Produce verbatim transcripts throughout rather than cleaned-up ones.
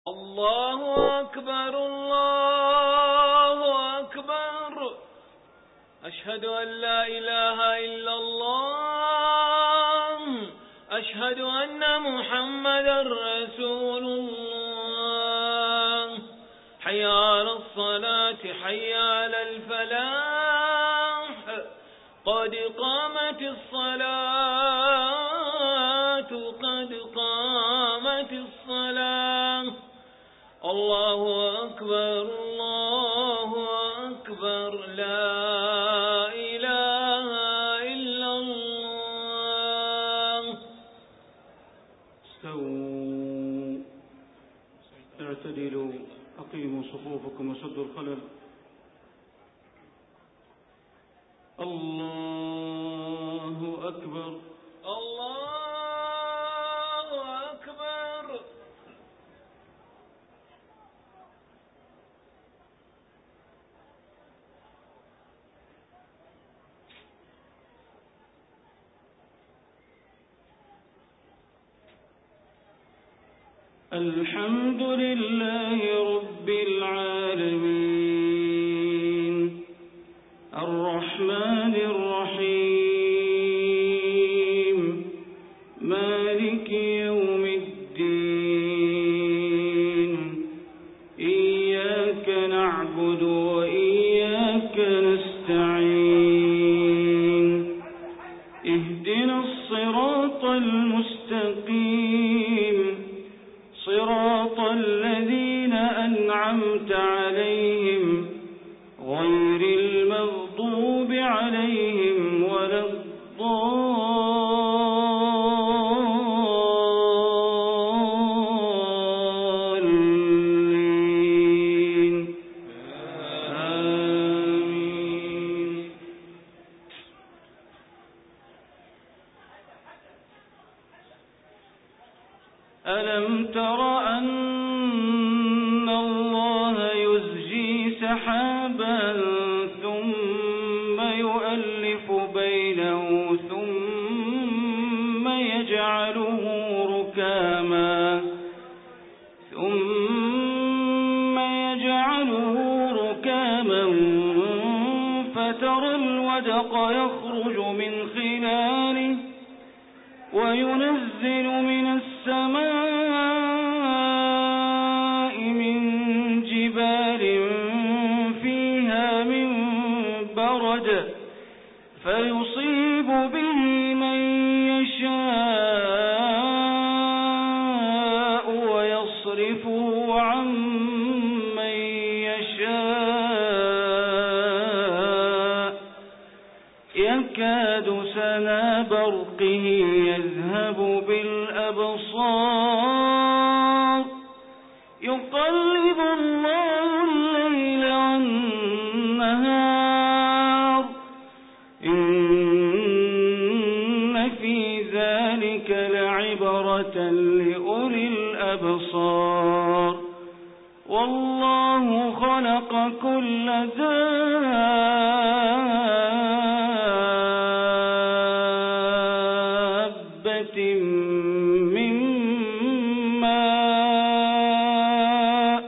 الله أكبر الله أكبر أشهد أن لا إله إلا الله أشهد أن محمدا رسول الله حي على الصلاة حي على الفلاح قد قامت الصلاة قد قامت الصلاة الله أكبر الله أكبر لا إله إلا الله. استووا اعتدلوا أقيموا صفوفكم وسدوا الخلل. الله أكبر الله أكبر. الحمد لله رب العالمين الرحمن الرحيم مالك يوم الدين إياك نعبد وإياك نستعين اهدنا الصراط المستقيم صراط الذين أنعمت عليهم غير المغضوب عليهم ولا الضالين آمين. ألم تر أن الله يزجي سحابا ثم يؤلف بينه ثم يجعله ركاما ثم يجعله ركاما فترى الودق يخرج من خلاله وينزل من السماء من جبال فيها من برد فيصيب به من يشاء ويصرفه عن من يشاء يكاد سنا برقه يذهب بالأبصار يقلب الله الليل والنهار إن في ذلك لعبرة لأولي الأبصار والله خلق كل دابة من ماء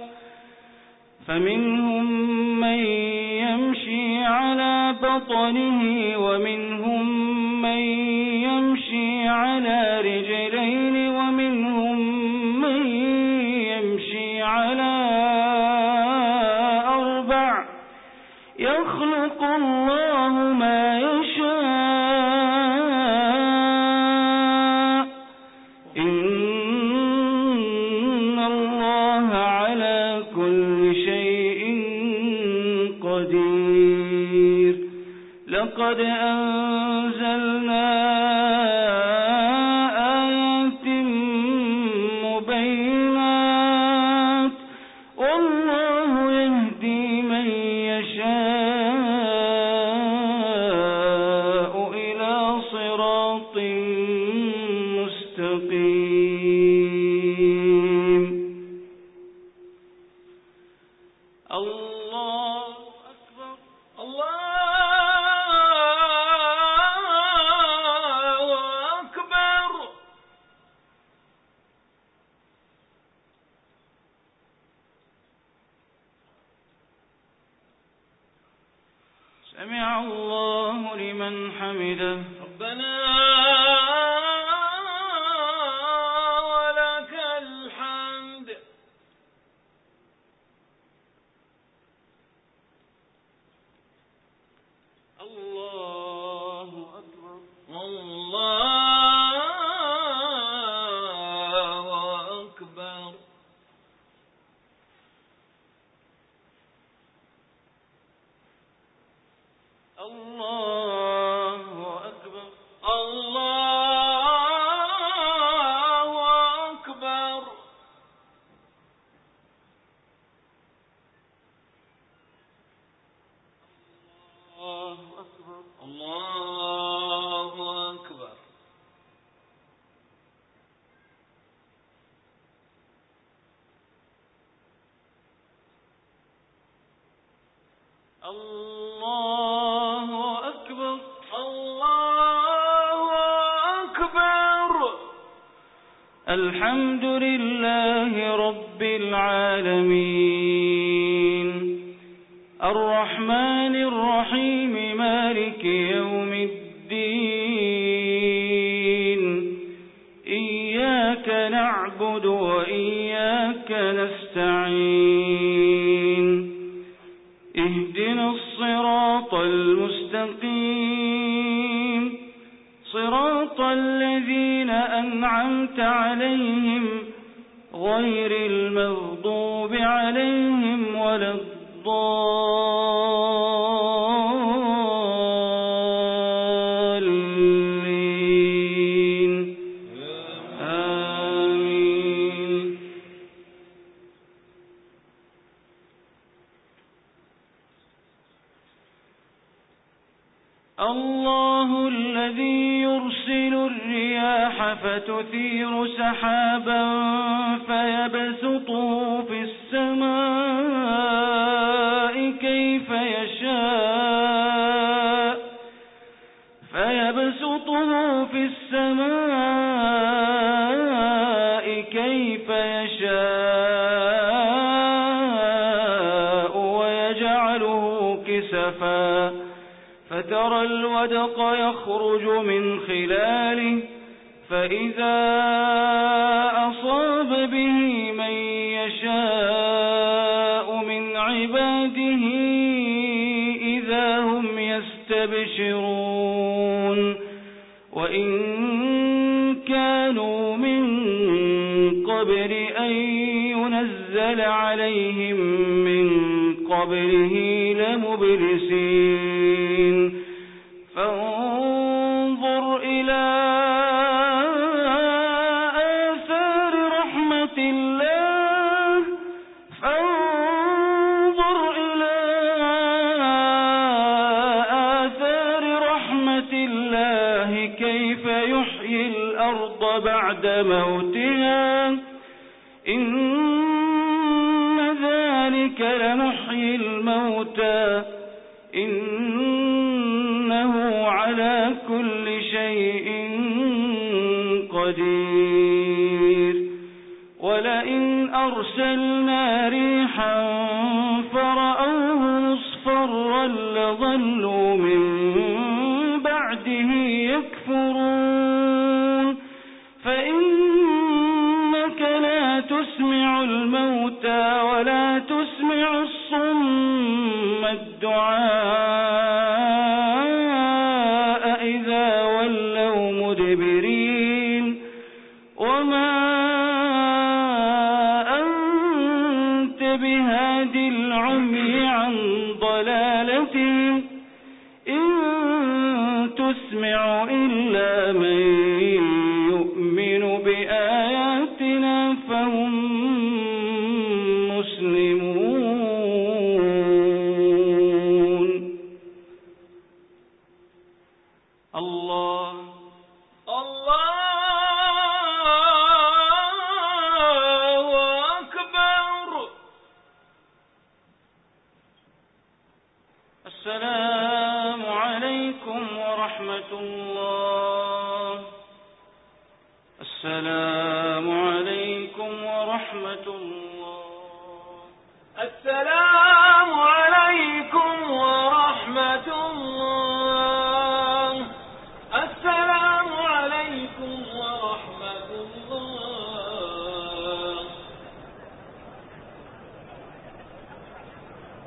فمنهم من يمشي على بطنه ومنهم من يمشي على رجلين ومنهم من يمشي على أربع يخلق الله ما يشاء إن الله على كل شيء قدير. لقد أنزلنا آيات مبينات والله يهدي من يشاء إلى صراط مستقيم. الله أكبر الله سمع الله لمن حمده. ربنا ولك الحمد. الله أكبر. الله أكبر. الله أكبر. الله أكبر. الله أكبر. الله أكبر. الله أكبر. الله أكبر. الحمد لله رب العالمين الرحمن الرحيم مالك يوم الدين إياك نعبد وإياك نستعين اهدنا الصراط المستقيم صراط الذين أنعمت عليهم غير المغضوب عليهم ولا الضالين آمين. الله الذي يرسل الرياح فتثير سحابا فيبسطه في السماء كيف يشاء فيبسطه في السماء كيف يشاء ويجعله كسفا فترى الودق يخرج من خلاله فإذا أصاب به من يشاء من عباده إذا هم يستبشرون وإن كانوا من قبل أن ينزل عليهم من قبله لمبلسين فانظر إلى آثار رحمة الله فانظر إلى آثار رحمة الله كيف يحيي الأرض بعد موتها إن ذلك لمحيي الموتى إنه على كل شيء قدير ولئن أرسلنا ريحا فرأوه مصفرا لظلوا من بعده يكفرون فإنك لا تسمع الموتى ولا تسمع الصم الدعاء إذا ولوا مدبرين وما أنت بهاد العمي عن ضلالتهم إن تسمع إلا من يؤمن بآياتنا فهم مسلمون. الله الله أكبر. السلام عليكم ورحمة الله. السلام عليكم ورحمة الله. السلام